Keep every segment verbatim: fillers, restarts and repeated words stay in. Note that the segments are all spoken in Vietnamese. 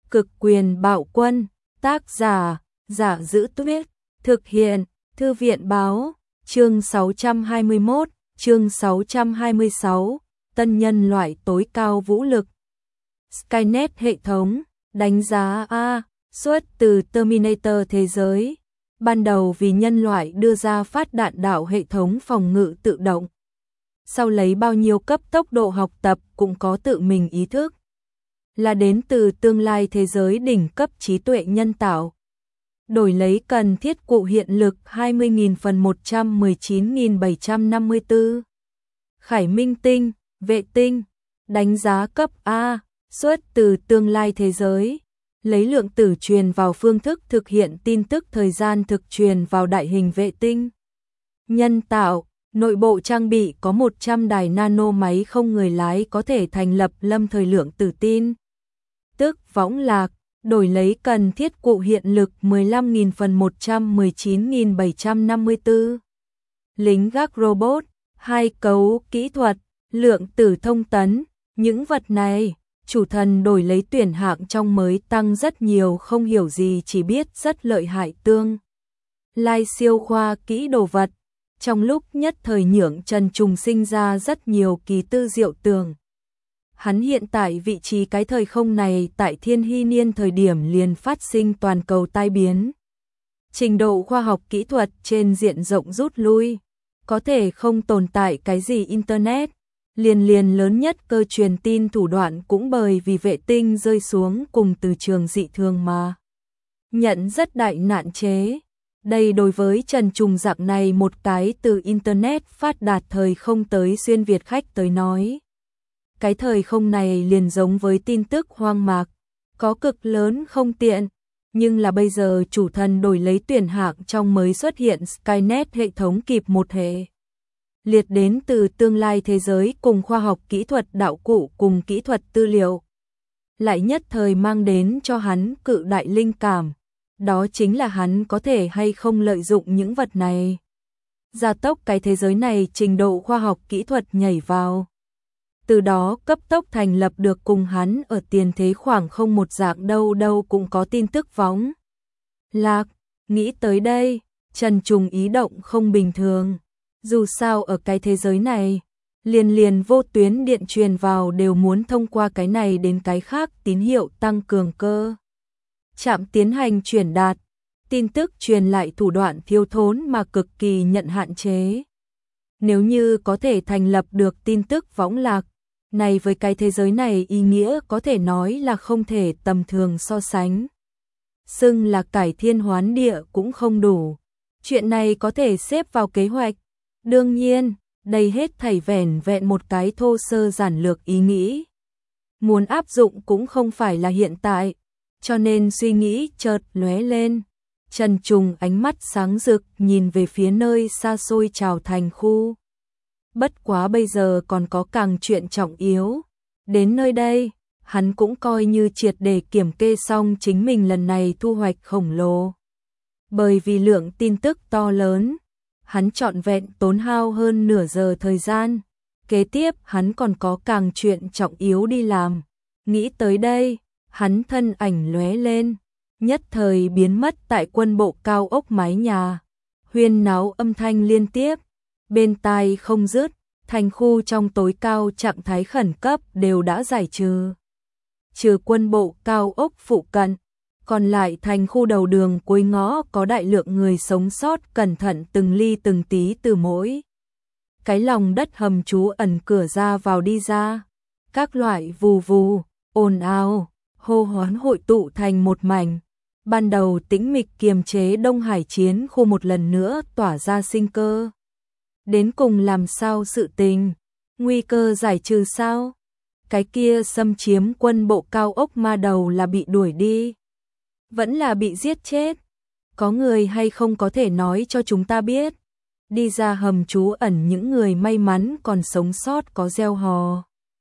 Cực quyền bạo quân, tác giả, Giả Giữ Tuyết, thực hiện, Thư viện báo, chương sáu trăm hai mươi mốt, chương sáu trăm hai mươi sáu, tân nhân loại tối cao vũ lực. Skynet hệ thống, đánh giá A, xuất từ Terminator thế giới. Ban đầu vì nhân loại đưa ra phát đạn đạo hệ thống phòng ngự tự động. Sau lấy bao nhiêu cấp tốc độ học tập cũng có tự mình ý thức. Là đến từ tương lai thế giới đỉnh cấp trí tuệ nhân tạo. Đổi lấy cần thiết cụ hiện lực hai mươi nghìn phần một trăm mười chín nghìn bảy trăm năm mươi tư. Khải Minh tinh, vệ tinh, đánh giá cấp A, xuất từ tương lai thế giới. Lấy lượng tử truyền vào phương thức thực hiện tin tức thời gian thực truyền vào đại hình vệ tinh. Nhân tạo, nội bộ trang bị có một trăm đài nano máy không người lái có thể thành lập lâm thời lượng tử tin. Tức võng lạc, đổi lấy cần thiết cụ hiện lực mười lăm nghìn phần một trăm mười chín nghìn bảy trăm năm mươi tư. Lính gác robot, hai cấu kỹ thuật, lượng tử thông tấn, những vật này, chủ thần đổi lấy tuyển hạng trong mới tăng rất nhiều không hiểu gì chỉ biết rất lợi hại tương. Lai siêu khoa kỹ đồ vật, trong lúc nhất thời nhượng Trần Trùng sinh ra rất nhiều kỳ tư diệu tưởng. Hắn hiện tại vị trí cái thời không này tại thiên hy niên thời điểm liền phát sinh toàn cầu tai biến. Trình độ khoa học kỹ thuật trên diện rộng rút lui, có thể không tồn tại cái gì Internet, liền liền lớn nhất cơ truyền tin thủ đoạn cũng bởi vì vệ tinh rơi xuống cùng từ trường dị thường mà. Nhận rất đại nạn chế. Đây đối với Trần Trùng dạng này một cái từ Internet phát đạt thời không tới xuyên Việt khách tới nói. Cái thời không này liền giống với tin tức hoang mạc, có cực lớn không tiện, nhưng là bây giờ chủ thần đổi lấy tuyển hạng trong mới xuất hiện Skynet hệ thống kịp một hệ. Liệt đến từ tương lai thế giới cùng khoa học kỹ thuật đạo cụ cùng kỹ thuật tư liệu. Lại nhất thời mang đến cho hắn cự đại linh cảm, đó chính là hắn có thể hay không lợi dụng những vật này. Gia tốc cái thế giới này trình độ khoa học kỹ thuật nhảy vào. Từ đó cấp tốc thành lập được cùng hắn ở tiền thế khoảng không một dạng đâu đâu cũng có tin tức võng lạc. Nghĩ tới đây, Trần Trùng ý động không bình thường. Dù sao ở cái thế giới này, liền liền vô tuyến điện truyền vào đều muốn thông qua cái này đến cái khác tín hiệu tăng cường cơ. Chạm tiến hành truyền đạt, tin tức truyền lại thủ đoạn thiếu thốn mà cực kỳ nhận hạn chế. Nếu như có thể thành lập được tin tức võng lạc, này với cái thế giới này ý nghĩa có thể nói là không thể tầm thường so sánh. Xưng là cải thiên hoán địa cũng không đủ. Chuyện này có thể xếp vào kế hoạch. Đương nhiên, đây hết thảy vẻn vẹn một cái thô sơ giản lược ý nghĩ. Muốn áp dụng cũng không phải là hiện tại, cho nên suy nghĩ chợt lóe lên. Trần Trùng ánh mắt sáng rực nhìn về phía nơi xa xôi Trào Thành khu. Bất quá bây giờ còn có càng chuyện trọng yếu. Đến nơi đây, hắn cũng coi như triệt để kiểm kê xong chính mình lần này thu hoạch khổng lồ. Bởi vì lượng tin tức to lớn, hắn trọn vẹn tốn hao hơn nửa giờ thời gian. Kế tiếp hắn còn có càng chuyện trọng yếu đi làm. Nghĩ tới đây, hắn thân ảnh lóe lên, nhất thời biến mất tại quân bộ cao ốc mái nhà. Huyên náo âm thanh liên tiếp, bên tai không dứt, thành khu trong tối cao trạng thái khẩn cấp đều đã giải trừ. Trừ quân bộ cao ốc phụ cận, còn lại thành khu đầu đường cuối ngõ có đại lượng người sống sót cẩn thận từng ly từng tí từ mỗi cái lòng đất hầm trú ẩn cửa ra vào đi ra. Các loại vù vù, ồn ào, hô hoán hội tụ thành một mảnh. Ban đầu tĩnh mịch kiềm chế Đông Hải chiến khu một lần nữa tỏa ra sinh cơ. Đến cùng làm sao sự tình? Nguy cơ giải trừ sao? Cái kia xâm chiếm quân bộ cao ốc ma đầu là bị đuổi đi, vẫn là bị giết chết? Có người hay không có thể nói cho chúng ta biết? Đi ra hầm trú ẩn những người may mắn còn sống sót có reo hò,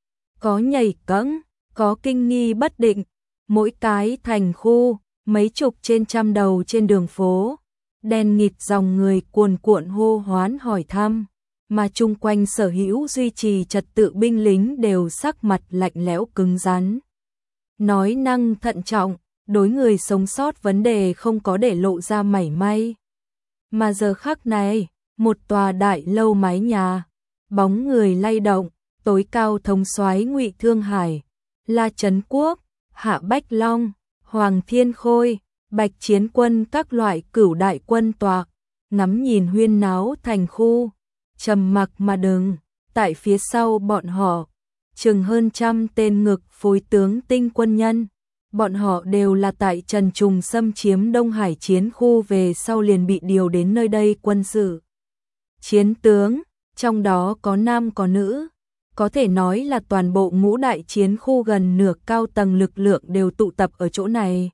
có nhảy cẫng, có kinh nghi bất định. Mỗi cái thành khu, mấy chục trên trăm đầu trên đường phố, đen nghịt dòng người cuồn cuộn hô hoán hỏi thăm, mà chung quanh sở hữu duy trì trật tự binh lính đều sắc mặt lạnh lẽo cứng rắn. nói năng thận trọng, đối người sống sót vấn đề không có để lộ ra mảy may. Mà giờ khắc này, một tòa đại lâu mái nhà, bóng người lay động, tối cao thống soái Ngụy Thương Hải, La Trấn Quốc, Hạ Bách Long, Hoàng Thiên Khôi, Bạch Chiến Quân các loại cửu đại quân tọa, ngắm nhìn huyên náo thành khu, trầm mặc mà đứng, tại phía sau bọn họ, chừng hơn trăm tên ngực phối tướng tinh quân nhân. Bọn họ đều là tại Trần Trùng xâm chiếm Đông Hải chiến khu về sau liền bị điều đến nơi đây quân sự. Chiến tướng, trong đó có nam có nữ, có thể nói là toàn bộ ngũ đại chiến khu gần nửa cao tầng lực lượng đều tụ tập ở chỗ này.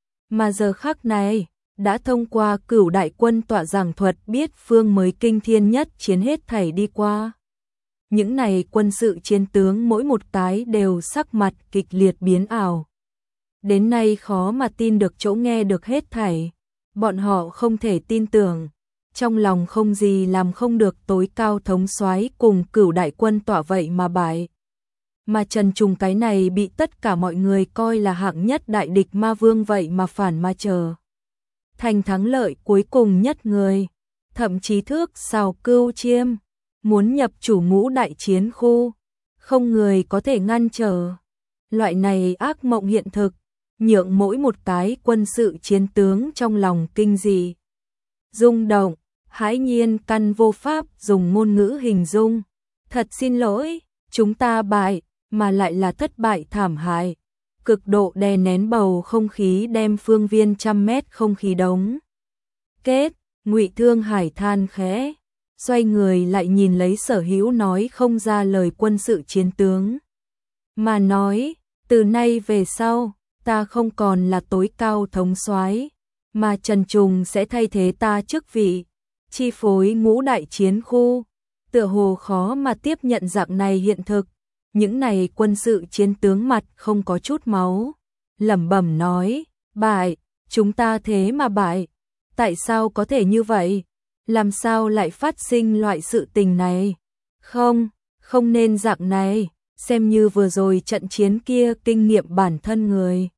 Mà giờ khắc này, đã thông qua cửu đại quân tọa giảng thuật biết phương mới kinh thiên nhất chiến hết thảy đi qua. Những này quân sự chiến tướng mỗi một cái đều sắc mặt kịch liệt biến ảo. Đến nay khó mà tin được chỗ nghe được hết thảy, bọn họ không thể tin tưởng, trong lòng không gì làm không được tối cao thống soái cùng cửu đại quân tỏa vậy mà bại. Mà Trần Trùng cái này bị tất cả mọi người coi là hạng nhất đại địch ma vương vậy mà phản ma chờ. Thành thắng lợi cuối cùng nhất người, thậm chí thước sào cưu chiêm, muốn nhập chủ ngũ đại chiến khu, không người có thể ngăn trở. Loại này ác mộng hiện thực, nhượng mỗi một cái quân sự chiến tướng trong lòng kinh dị, rung động, hãi nhiên căn vô pháp dùng ngôn ngữ hình dung. Thật xin lỗi, chúng ta bại, mà lại là thất bại thảm hại. Cực độ đè nén bầu không khí đem phương viên trăm mét không khí đóng kết. Ngụy Thương Hải than khẽ, xoay người lại nhìn lấy sở hữu nói không ra lời quân sự chiến tướng, mà nói, từ nay về sau, ta không còn là tối cao thống soái, mà Trần Trùng sẽ thay thế ta chức vị, chi phối ngũ đại chiến khu. Tựa hồ khó mà tiếp nhận dạng này hiện thực. Những này quân sự chiến tướng mặt không có chút máu, lẩm bẩm nói, bại, chúng ta thế mà bại, tại sao có thể như vậy, làm sao lại phát sinh loại sự tình này, không, không nên dạng này, xem như vừa rồi trận chiến kia kinh nghiệm bản thân người.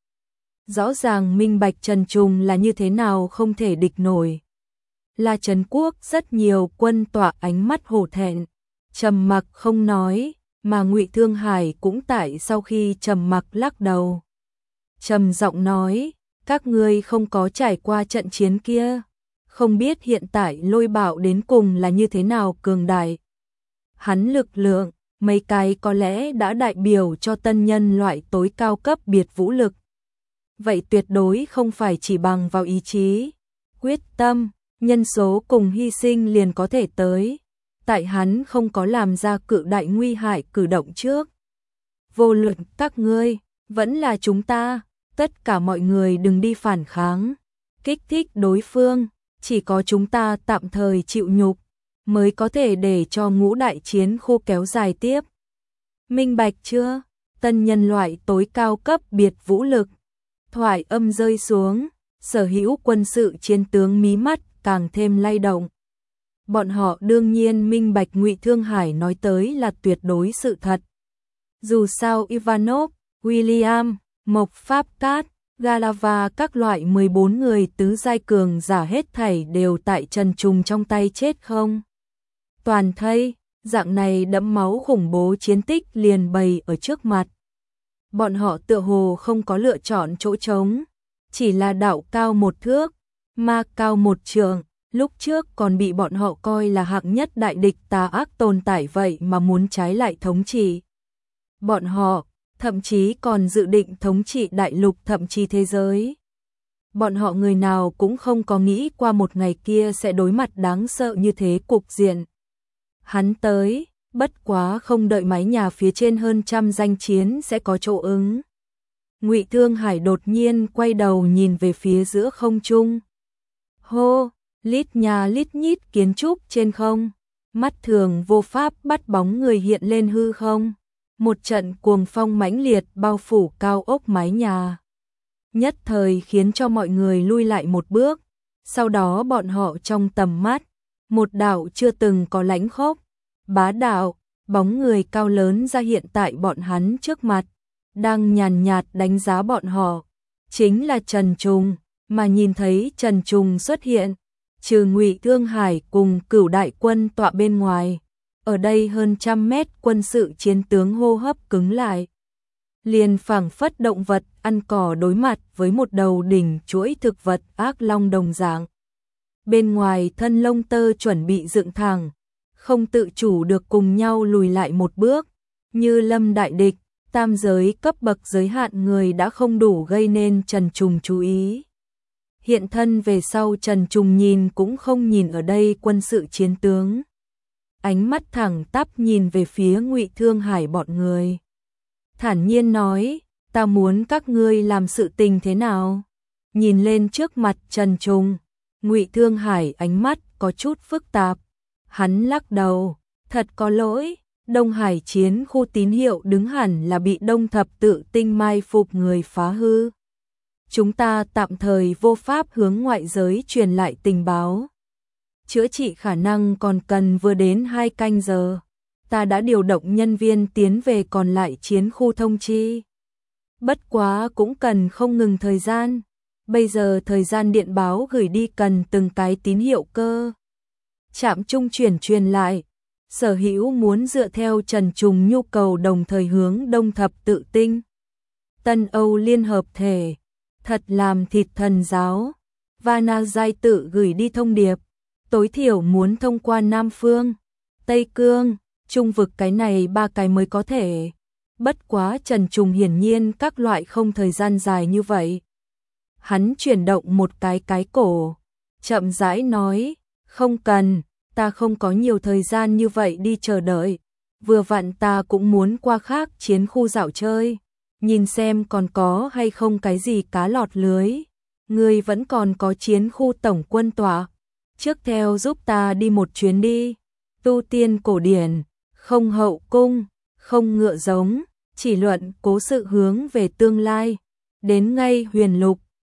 Rõ ràng minh bạch Trần Trùng là như thế nào không thể địch nổi. La Trấn Quốc rất nhiều quân tọa ánh mắt hổ thẹn, trầm mặc không nói. Mà Ngụy Thương Hải cũng tại sau khi trầm mặc lắc đầu, trầm giọng nói, các ngươi không có trải qua trận chiến kia, không biết hiện tại Lôi Bạo đến cùng là như thế nào cường đại. Hắn lực lượng, mấy cái có lẽ đã đại biểu cho tân nhân loại tối cao cấp biệt vũ lực. Vậy tuyệt đối không phải chỉ bằng vào ý chí, quyết tâm, nhân số cùng hy sinh liền có thể tới. Tại hắn không có làm ra cự đại nguy hại cử động trước. Vô luận các ngươi, vẫn là chúng ta, tất cả mọi người đừng đi phản kháng, kích thích đối phương, chỉ có chúng ta tạm thời chịu nhục, mới có thể để cho ngũ đại chiến khu kéo dài tiếp. Minh bạch chưa? Tân nhân loại tối cao cấp biệt vũ lực. Thoại âm rơi xuống, sở hữu quân sự chiến tướng mí mắt càng thêm lay động. Bọn họ đương nhiên minh bạch Ngụy Thương Hải nói tới là tuyệt đối sự thật. Dù sao Ivanov, William, Mộc Pháp Cát, Galava các loại mười bốn người tứ giai cường giả hết thảy đều tại Trần Trùng trong tay chết không. Toàn thây, dạng này đẫm máu khủng bố chiến tích liền bày ở trước mặt. Bọn họ tựa hồ không có lựa chọn chỗ trống, chỉ là đạo cao một thước, ma cao một trượng. Lúc trước còn bị bọn họ coi là hạng nhất đại địch tà ác tồn tại vậy mà muốn trái lại thống trị. Bọn họ, thậm chí còn dự định thống trị đại lục thậm chí thế giới. Bọn họ người nào cũng không có nghĩ qua một ngày kia sẽ đối mặt đáng sợ như thế cục diện. Hắn tới, bất quá không đợi mái nhà phía trên hơn trăm danh chiến sẽ có chỗ ứng. Ngụy Thương Hải đột nhiên quay đầu nhìn về phía giữa không trung. Hô! Lít nhà lít nhít kiến trúc trên không, mắt thường vô pháp bắt bóng người hiện lên hư không. Một trận cuồng phong mãnh liệt bao phủ cao ốc mái nhà, nhất thời khiến cho mọi người lui lại một bước. Sau đó bọn họ trong tầm mắt, một đạo chưa từng có lãnh khốc, bá đạo, bóng người cao lớn ra hiện tại bọn hắn trước mặt, đang nhàn nhạt đánh giá bọn họ, chính là Trần Trùng, mà nhìn thấy Trần Trùng xuất hiện, trừ Ngụy Thương Hải cùng Cửu đại quân tọa bên ngoài, ở đây hơn trăm mét quân sự chiến tướng hô hấp cứng lại. Liền phảng phất động vật ăn cỏ đối mặt với một đầu đỉnh chuỗi thực vật ác long đồng dạng. Bên ngoài thân lông tơ chuẩn bị dựng thẳng, không tự chủ được cùng nhau lùi lại một bước, như lâm đại địch, tam giới cấp bậc giới hạn người đã không đủ gây nên Trần Trùng chú ý. Hiện thân về sau Trần Trùng nhìn cũng không nhìn ở đây quân sự chiến tướng. Ánh mắt thẳng tắp nhìn về phía Ngụy Thương Hải bọn người. Thản nhiên nói, ta muốn các ngươi làm sự tình thế nào? Nhìn lên trước mặt Trần Trùng, Ngụy Thương Hải ánh mắt có chút phức tạp. Hắn lắc đầu, thật có lỗi, Đông Hải chiến khu tín hiệu đứng hẳn là bị Đông Thập Tự Tinh mai phục người phá hư. Chúng ta tạm thời vô pháp hướng ngoại giới truyền lại tình báo. Chữa trị khả năng còn cần vừa đến hai canh giờ. Ta đã điều động nhân viên tiến về còn lại chiến khu thông chi. Bất quá cũng cần không ngừng thời gian. Bây giờ thời gian điện báo gửi đi cần từng cái tín hiệu cơ. Trạm trung chuyển truyền lại. Sở hữu muốn dựa theo Trần Trùng nhu cầu đồng thời hướng Đông Thập Tự Tinh. Tân Âu Liên Hợp Thể. Thật làm thịt thần giáo. Vana Giai tự gửi đi thông điệp. Tối thiểu muốn thông qua Nam Phương, Tây Cương, Trung vực cái này ba cái mới có thể. Bất quá Trần Trùng hiển nhiên các loại không thời gian dài như vậy. Hắn chuyển động một cái cái cổ, chậm rãi nói, không cần, ta không có nhiều thời gian như vậy đi chờ đợi. Vừa vặn ta cũng muốn qua khác chiến khu dạo chơi, nhìn xem còn có hay không cái gì cá lọt lưới. Ngươi vẫn còn có chiến khu tổng quân tọa. Trước theo giúp ta đi một chuyến đi. Tu tiên cổ điển, không hậu cung, không ngựa giống, chỉ luận cố sự hướng về tương lai. Đến ngay huyền lục,